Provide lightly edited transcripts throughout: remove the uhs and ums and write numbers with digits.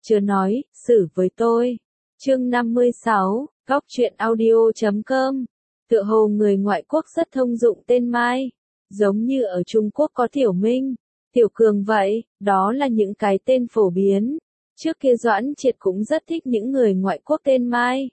Chớ nói, xử với tôi. Chương 56, Góc truyện audio.com. Tựa hồ người ngoại quốc rất thông dụng tên Mai. Giống như ở Trung Quốc có Tiểu Minh, Tiểu Cường vậy, đó là những cái tên phổ biến. Trước kia Doãn Triệt cũng rất thích những người ngoại quốc tên Mai.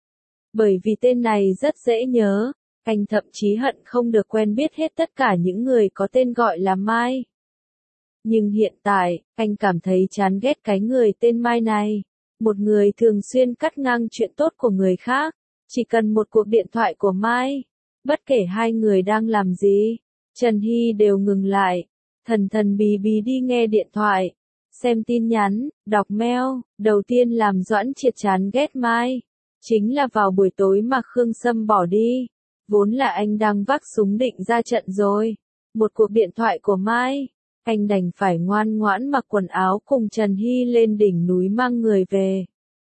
Bởi vì tên này rất dễ nhớ, anh thậm chí hận không được quen biết hết tất cả những người có tên gọi là Mai. Nhưng hiện tại, anh cảm thấy chán ghét cái người tên Mai này. Một người thường xuyên cắt ngang chuyện tốt của người khác. Chỉ cần một cuộc điện thoại của Mai. Bất kể hai người đang làm gì, Trần Hy đều ngừng lại. Thần thần bí bí đi nghe điện thoại. Xem tin nhắn, đọc mail. Đầu tiên làm Doãn Triệt chán ghét Mai. Chính là vào buổi tối mà Khương Sâm bỏ đi. Vốn là anh đang vác súng định ra trận rồi. Một cuộc điện thoại của Mai. Anh đành phải ngoan ngoãn mặc quần áo cùng Trần Hy lên đỉnh núi mang người về.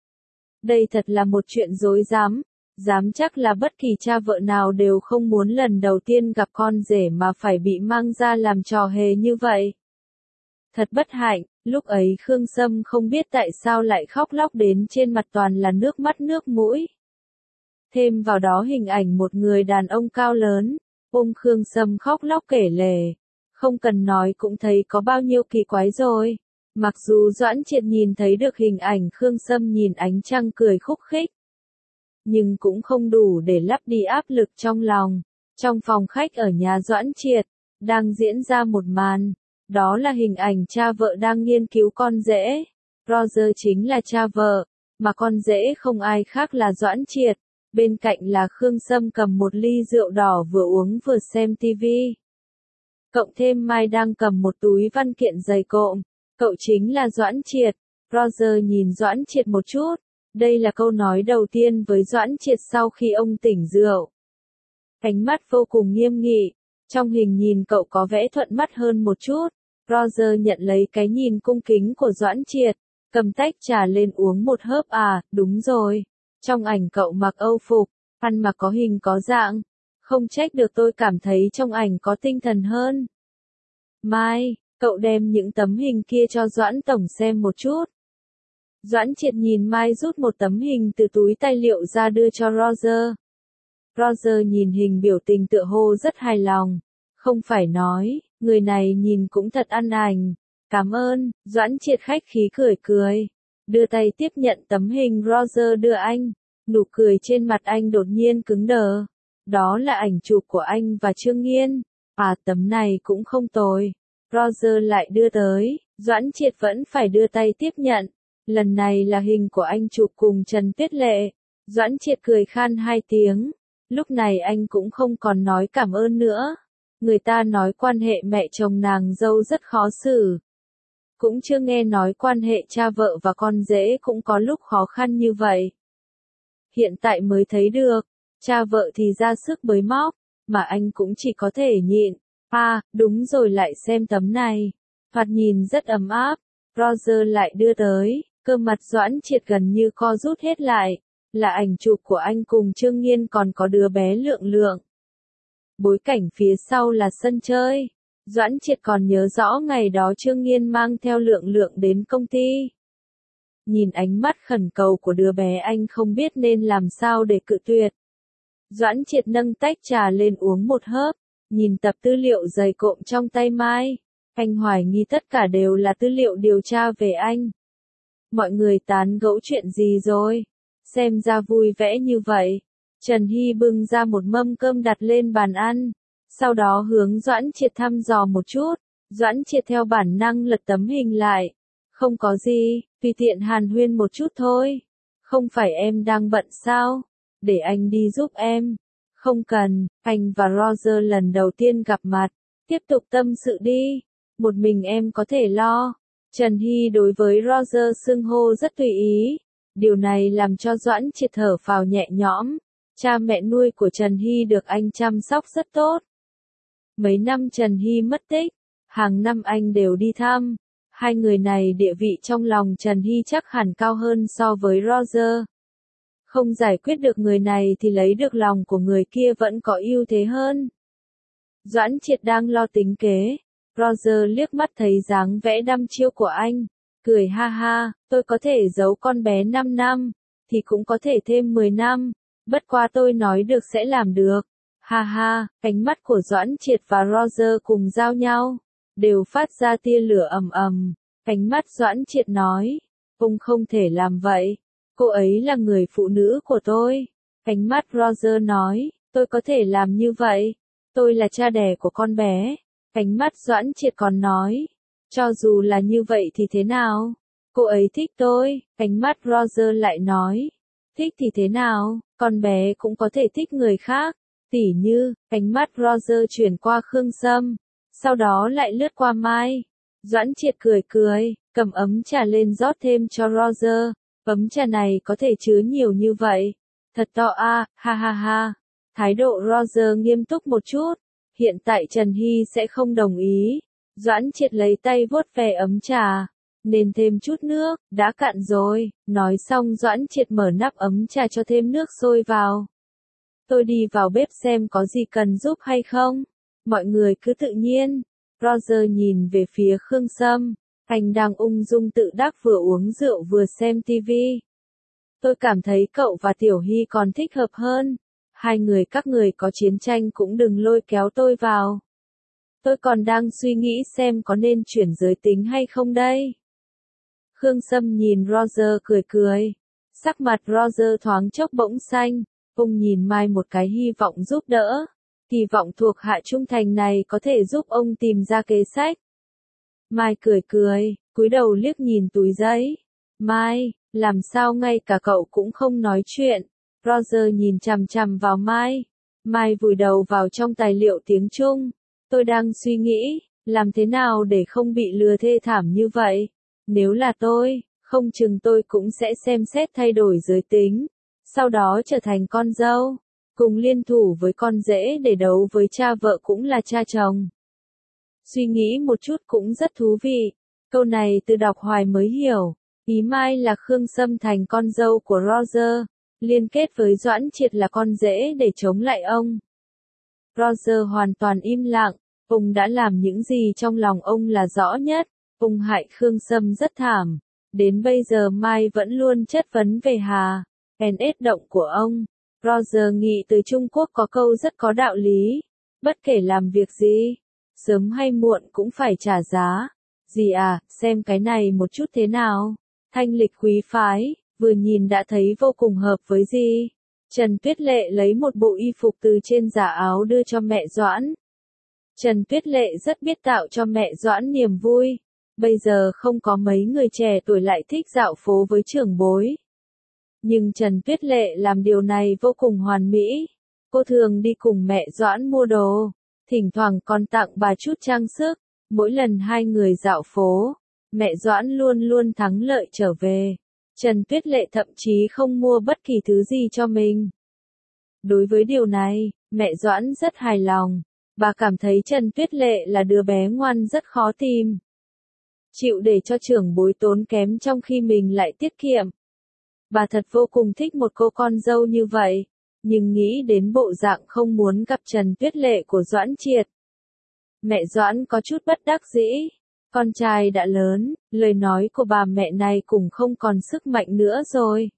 Đây thật là một chuyện dối dám chắc là bất kỳ cha vợ nào đều không muốn lần đầu tiên gặp con rể mà phải bị mang ra làm trò hề như vậy. Thật bất hạnh, lúc ấy Khương Sâm không biết tại sao lại khóc lóc đến trên mặt toàn là nước mắt nước mũi. Thêm vào đó hình ảnh một người đàn ông cao lớn, ôm Khương Sâm khóc lóc kể lể. Không cần nói cũng thấy có bao nhiêu kỳ quái rồi. Mặc dù Doãn Triệt nhìn thấy được hình ảnh Khương Sâm nhìn ánh trăng cười khúc khích, nhưng cũng không đủ để lấp đi áp lực trong lòng. Trong phòng khách ở nhà Doãn Triệt, đang diễn ra một màn. Đó là hình ảnh cha vợ đang nghiên cứu con rể. Roger chính là cha vợ, mà con rể không ai khác là Doãn Triệt. Bên cạnh là Khương Sâm cầm một ly rượu đỏ vừa uống vừa xem tivi. Cộng thêm Mai đang cầm một túi văn kiện dày cộm. Cậu chính là Doãn Triệt. Roger nhìn Doãn Triệt một chút. Đây là câu nói đầu tiên với Doãn Triệt sau khi ông tỉnh rượu. Ánh mắt vô cùng nghiêm nghị. Trong hình nhìn cậu có vẻ thuận mắt hơn một chút. Roger nhận lấy cái nhìn cung kính của Doãn Triệt. Cầm tách trà lên uống một hớp. À, đúng rồi. Trong ảnh cậu mặc Âu phục, ăn mặc có hình có dạng. Không trách được tôi cảm thấy trong ảnh có tinh thần hơn. Mai, cậu đem những tấm hình kia cho Doãn Tổng xem một chút. Doãn Triệt nhìn Mai rút một tấm hình từ túi tài liệu ra đưa cho Roger. Roger nhìn hình biểu tình tựa hồ rất hài lòng. Không phải nói, người này nhìn cũng thật ăn ảnh. Cảm ơn, Doãn Triệt khách khí cười. Đưa tay tiếp nhận tấm hình Roger đưa anh. Nụ cười trên mặt anh đột nhiên cứng đờ. Đó là ảnh chụp của anh và Trương Nghiên. À, tấm này cũng không tồi. Roger lại đưa tới. Doãn Triệt vẫn phải đưa tay tiếp nhận. Lần này là hình của anh chụp cùng Trần Tuyết Lệ. Doãn Triệt cười khan 2 tiếng. Lúc này anh cũng không còn nói cảm ơn nữa. Người ta nói quan hệ mẹ chồng nàng dâu rất khó xử. Cũng chưa nghe nói quan hệ cha vợ và con rể cũng có lúc khó khăn như vậy. Hiện tại mới thấy được. Cha vợ thì ra sức bới móc, mà anh cũng chỉ có thể nhịn. À, đúng rồi, lại xem tấm này. Thoạt nhìn rất ấm áp. Roger lại đưa tới. Cơ mặt Doãn Triệt gần như co rút hết lại. Là ảnh chụp của anh cùng Trương Nghiên còn có đứa bé Lượng. Bối cảnh phía sau là sân chơi. Doãn Triệt còn nhớ rõ ngày đó Trương Nghiên mang theo Lượng đến công ty. Nhìn ánh mắt khẩn cầu của đứa bé anh không biết nên làm sao để cự tuyệt. Doãn Triệt nâng tách trà lên uống một hớp. Nhìn tập tư liệu dày cộm trong tay Mai. Anh hoài nghi tất cả đều là tư liệu điều tra về anh. Mọi người tán gẫu chuyện gì rồi? Xem ra vui vẻ như vậy. Trần Hy bưng ra một mâm cơm đặt lên bàn ăn. Sau đó hướng Doãn Triệt thăm dò một chút. Doãn Triệt theo bản năng lật tấm hình lại. Không có gì, tùy tiện hàn huyên một chút thôi. Không phải em đang bận sao? Để anh đi giúp em. Không cần, anh và Roger lần đầu tiên gặp mặt. Tiếp tục tâm sự đi. Một mình em có thể lo. Trần Hy đối với Roger xưng hô rất tùy ý. Điều này làm cho Doãn Triệt thở phào nhẹ nhõm. Cha mẹ nuôi của Trần Hy được anh chăm sóc rất tốt. Mấy năm Trần Hy mất tích, hàng năm anh đều đi thăm. Hai người này địa vị trong lòng Trần Hy chắc hẳn cao hơn so với Roger. Không giải quyết được người này thì lấy được lòng của người kia vẫn có ưu thế hơn. Doãn Triệt đang lo tính kế. Roger liếc mắt thấy dáng vẽ đăm chiêu của anh. cười ha ha, tôi có thể giấu con bé 5 năm, thì cũng có thể thêm 10 năm, bất quá tôi nói được sẽ làm được. Ha ha, ánh mắt của Doãn Triệt và Roger cùng giao nhau, đều phát ra tia lửa ầm ầm. Ánh mắt Doãn Triệt nói, ông không thể làm vậy, cô ấy là người phụ nữ của tôi. Ánh mắt Roger nói, tôi có thể làm như vậy, tôi là cha đẻ của con bé. Ánh mắt Doãn Triệt còn nói, cho dù là như vậy thì thế nào? Cô ấy thích tôi. Ánh mắt Roger lại nói, thích thì thế nào, con bé cũng có thể thích người khác. Tỉ như, ánh mắt Roger chuyển qua Khương Sâm, sau đó lại lướt qua Mai. Doãn Triệt cười cười, cầm ấm trà lên rót thêm cho Roger. Ấm trà này có thể chứa nhiều như vậy. Thật to a, ha ha ha. Thái độ Roger nghiêm túc một chút. Hiện tại Trần Hy sẽ không đồng ý. Doãn Triệt lấy tay vuốt ve ấm trà. Nên thêm chút nước, đã cạn rồi. Nói xong Doãn Triệt mở nắp ấm trà cho thêm nước sôi vào. Tôi đi vào bếp xem có gì cần giúp hay không. Mọi người cứ tự nhiên. Roger nhìn về phía Khương Sâm. Anh đang ung dung tự đắc vừa uống rượu vừa xem tivi. Tôi cảm thấy cậu và Tiểu Hy còn thích hợp hơn. Hai người các người có chiến tranh cũng đừng lôi kéo tôi vào. Tôi còn đang suy nghĩ xem có nên chuyển giới tính hay không đây. Khương Sâm nhìn Roger cười cười. Sắc mặt Roger thoáng chốc bỗng xanh. Ông nhìn Mai một cái hy vọng giúp đỡ. Kỳ vọng thuộc hạ trung thành này có thể giúp ông tìm ra kế sách. Mai cười cười, cúi đầu liếc nhìn túi giấy. Mai, làm sao ngay cả cậu cũng không nói chuyện. Roger nhìn chằm chằm vào Mai. Mai vùi đầu vào trong tài liệu tiếng Trung. Tôi đang suy nghĩ, làm thế nào để không bị lừa thê thảm như vậy. Nếu là tôi, không chừng tôi cũng sẽ xem xét thay đổi giới tính. Sau đó trở thành con dâu. Cùng liên thủ với con rể để đấu với cha vợ cũng là cha chồng. Suy nghĩ một chút cũng rất thú vị. Câu này từ đọc hoài mới hiểu. Ý Mai là Khương Sâm thành con dâu của Roger. Liên kết với Doãn Triệt là con rể để chống lại ông. Roger hoàn toàn im lặng. Ông đã làm những gì trong lòng ông là rõ nhất. Ông hại Khương Sâm rất thảm. Đến bây giờ Mai vẫn luôn chất vấn về Hà. NS động của ông. Roger nghĩ tới Trung Quốc có câu rất có đạo lý. Bất kể làm việc gì, sớm hay muộn cũng phải trả giá. Dì à, xem cái này một chút thế nào. Thanh lịch quý phái, vừa nhìn đã thấy vô cùng hợp với dì. Trần Tuyết Lệ lấy một bộ y phục từ trên giả áo đưa cho mẹ Doãn. Trần Tuyết Lệ rất biết tạo cho mẹ Doãn niềm vui. Bây giờ không có mấy người trẻ tuổi lại thích dạo phố với trưởng bối. Nhưng Trần Tuyết Lệ làm điều này vô cùng hoàn mỹ. Cô thường đi cùng mẹ Doãn mua đồ. Thỉnh thoảng còn tặng bà chút trang sức. Mỗi lần hai người dạo phố, mẹ Doãn luôn luôn thắng lợi trở về. Trần Tuyết Lệ thậm chí không mua bất kỳ thứ gì cho mình. Đối với điều này, mẹ Doãn rất hài lòng. Bà cảm thấy Trần Tuyết Lệ là đứa bé ngoan rất khó tìm. Chịu để cho trưởng bối tốn kém trong khi mình lại tiết kiệm. Bà thật vô cùng thích một cô con dâu như vậy. Nhưng nghĩ đến bộ dạng không muốn gặp Trần Tuyết Lệ của Doãn Triệt. Mẹ Doãn có chút bất đắc dĩ. Con trai đã lớn, lời nói của bà mẹ này cũng không còn sức mạnh nữa rồi.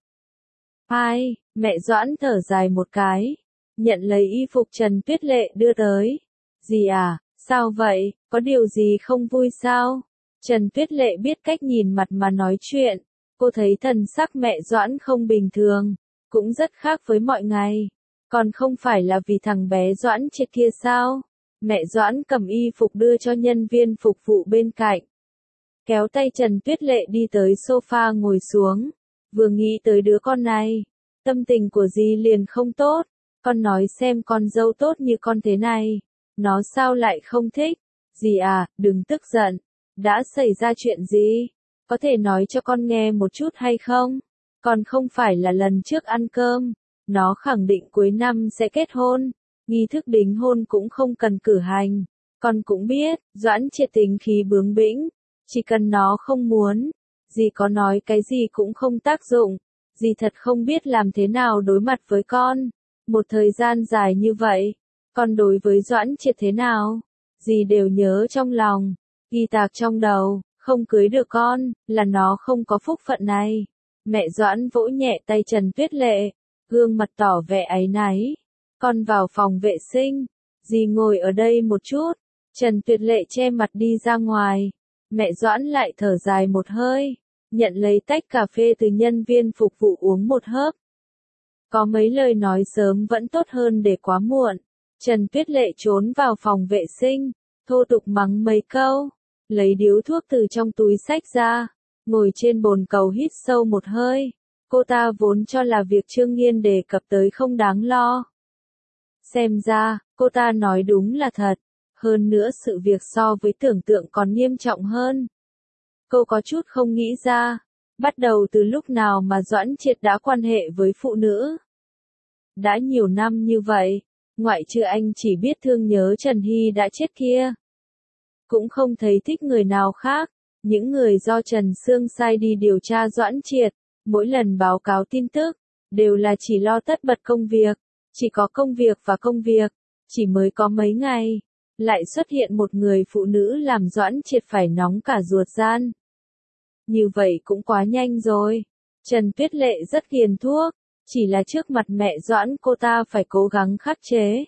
Ai, mẹ Doãn thở dài một cái. Nhận lấy y phục Trần Tuyết Lệ đưa tới. Dì à, sao vậy, có điều gì không vui sao? Trần Tuyết Lệ biết cách nhìn mặt mà nói chuyện. Cô thấy thần sắc mẹ Doãn không bình thường. Cũng rất khác với mọi ngày. Còn không phải là vì thằng bé Doãn Triệt kia sao? Mẹ Doãn cầm y phục đưa cho nhân viên phục vụ bên cạnh. Kéo tay Trần Tuyết Lệ đi tới sofa ngồi xuống. Vừa nghĩ tới đứa con này. Tâm tình của dì liền không tốt. Con nói xem con dâu tốt như con thế này. Nó sao lại không thích? Dì à, đừng tức giận. Đã xảy ra chuyện gì? Có thể nói cho con nghe một chút hay không? Còn không phải là lần trước ăn cơm. Nó khẳng định cuối năm sẽ kết hôn. Nghi thức đính hôn cũng không cần cử hành. Con cũng biết, Doãn Triệt tính khí bướng bĩnh. Chỉ cần nó không muốn. Dì có nói cái gì cũng không tác dụng. Dì thật không biết làm thế nào đối mặt với con. Một thời gian dài như vậy. Con đối với Doãn Triệt thế nào? Dì đều nhớ trong lòng. Ghi tạc trong đầu. không cưới được con, là nó không có phúc phận này. Mẹ Doãn vỗ nhẹ tay Trần Tuyết Lệ, gương mặt tỏ vẻ áy náy. Con vào phòng vệ sinh, dì ngồi ở đây một chút. Trần Tuyết Lệ che mặt đi ra ngoài. Mẹ Doãn lại thở dài một hơi, nhận lấy tách cà phê từ nhân viên phục vụ uống một hớp. Có mấy lời nói sớm vẫn tốt hơn để quá muộn. Trần Tuyết Lệ trốn vào phòng vệ sinh, thô tục mắng mấy câu, lấy điếu thuốc từ trong túi xách ra, ngồi trên bồn cầu hít sâu một hơi. Cô ta vốn cho là việc Trương Nghiên đề cập tới không đáng lo. Xem ra, cô ta nói đúng là thật. Hơn nữa sự việc so với tưởng tượng còn nghiêm trọng hơn. Cô có chút không nghĩ ra, bắt đầu từ lúc nào mà Doãn Triệt đã quan hệ với phụ nữ. Đã nhiều năm như vậy, ngoại trừ anh chỉ biết thương nhớ Trần Hy đã chết kia. Cũng không thấy thích người nào khác, những người do Trần Sương sai đi điều tra Doãn Triệt, mỗi lần báo cáo tin tức, đều là chỉ lo tất bật công việc, chỉ có công việc và công việc, chỉ mới có mấy ngày. Lại xuất hiện một người phụ nữ làm Doãn Triệt phải nóng cả ruột gan. Như vậy cũng quá nhanh rồi. Trần Tuyết Lệ rất ghiền thuốc, chỉ là trước mặt mẹ Doãn cô ta phải cố gắng khắc chế.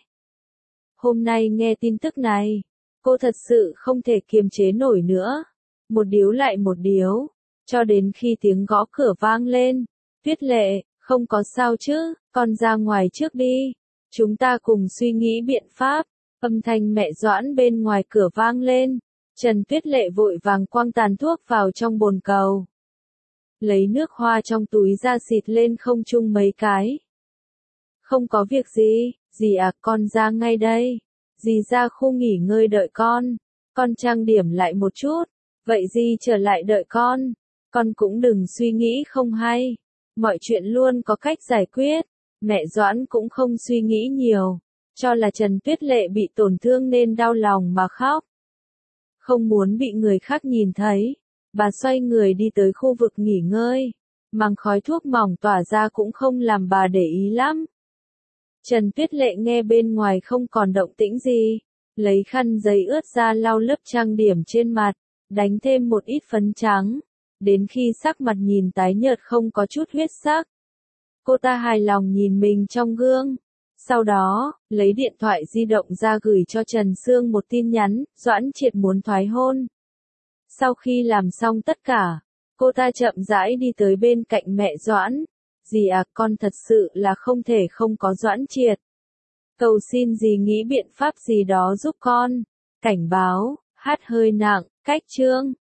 Hôm nay nghe tin tức này, cô thật sự không thể kiềm chế nổi nữa. Một điếu lại một điếu, cho đến khi tiếng gõ cửa vang lên. Tuyết Lệ, không có sao chứ, con ra ngoài trước đi. Chúng ta cùng suy nghĩ biện pháp. Âm thanh mẹ Doãn bên ngoài cửa vang lên. Trần Tuyết Lệ vội vàng quăng tàn thuốc vào trong bồn cầu. Lấy nước hoa trong túi ra xịt lên không trung mấy cái. Không có việc gì, dì à, con ra ngay đây. Dì ra khu nghỉ ngơi đợi con trang điểm lại một chút. Vậy dì trở lại đợi con cũng đừng suy nghĩ không hay. Mọi chuyện luôn có cách giải quyết. Mẹ Doãn cũng không suy nghĩ nhiều. Cho là Trần Tuyết Lệ bị tổn thương nên đau lòng mà khóc. Không muốn bị người khác nhìn thấy, bà xoay người đi tới khu vực nghỉ ngơi. Màng khói thuốc mỏng tỏa ra cũng không làm bà để ý lắm. Trần Tuyết Lệ nghe bên ngoài không còn động tĩnh gì, lấy khăn giấy ướt ra lau lớp trang điểm trên mặt, đánh thêm một ít phấn trắng, đến khi sắc mặt nhìn tái nhợt không có chút huyết sắc. Cô ta hài lòng nhìn mình trong gương. Sau đó, lấy điện thoại di động ra gửi cho Trần Sương một tin nhắn, Doãn Triệt muốn thoái hôn. Sau khi làm xong tất cả, cô ta chậm rãi đi tới bên cạnh mẹ Doãn. Dì à, con thật sự là không thể không có Doãn Triệt. Cầu xin dì nghĩ biện pháp gì đó giúp con. Cảnh báo, hát hơi nặng, cách chương.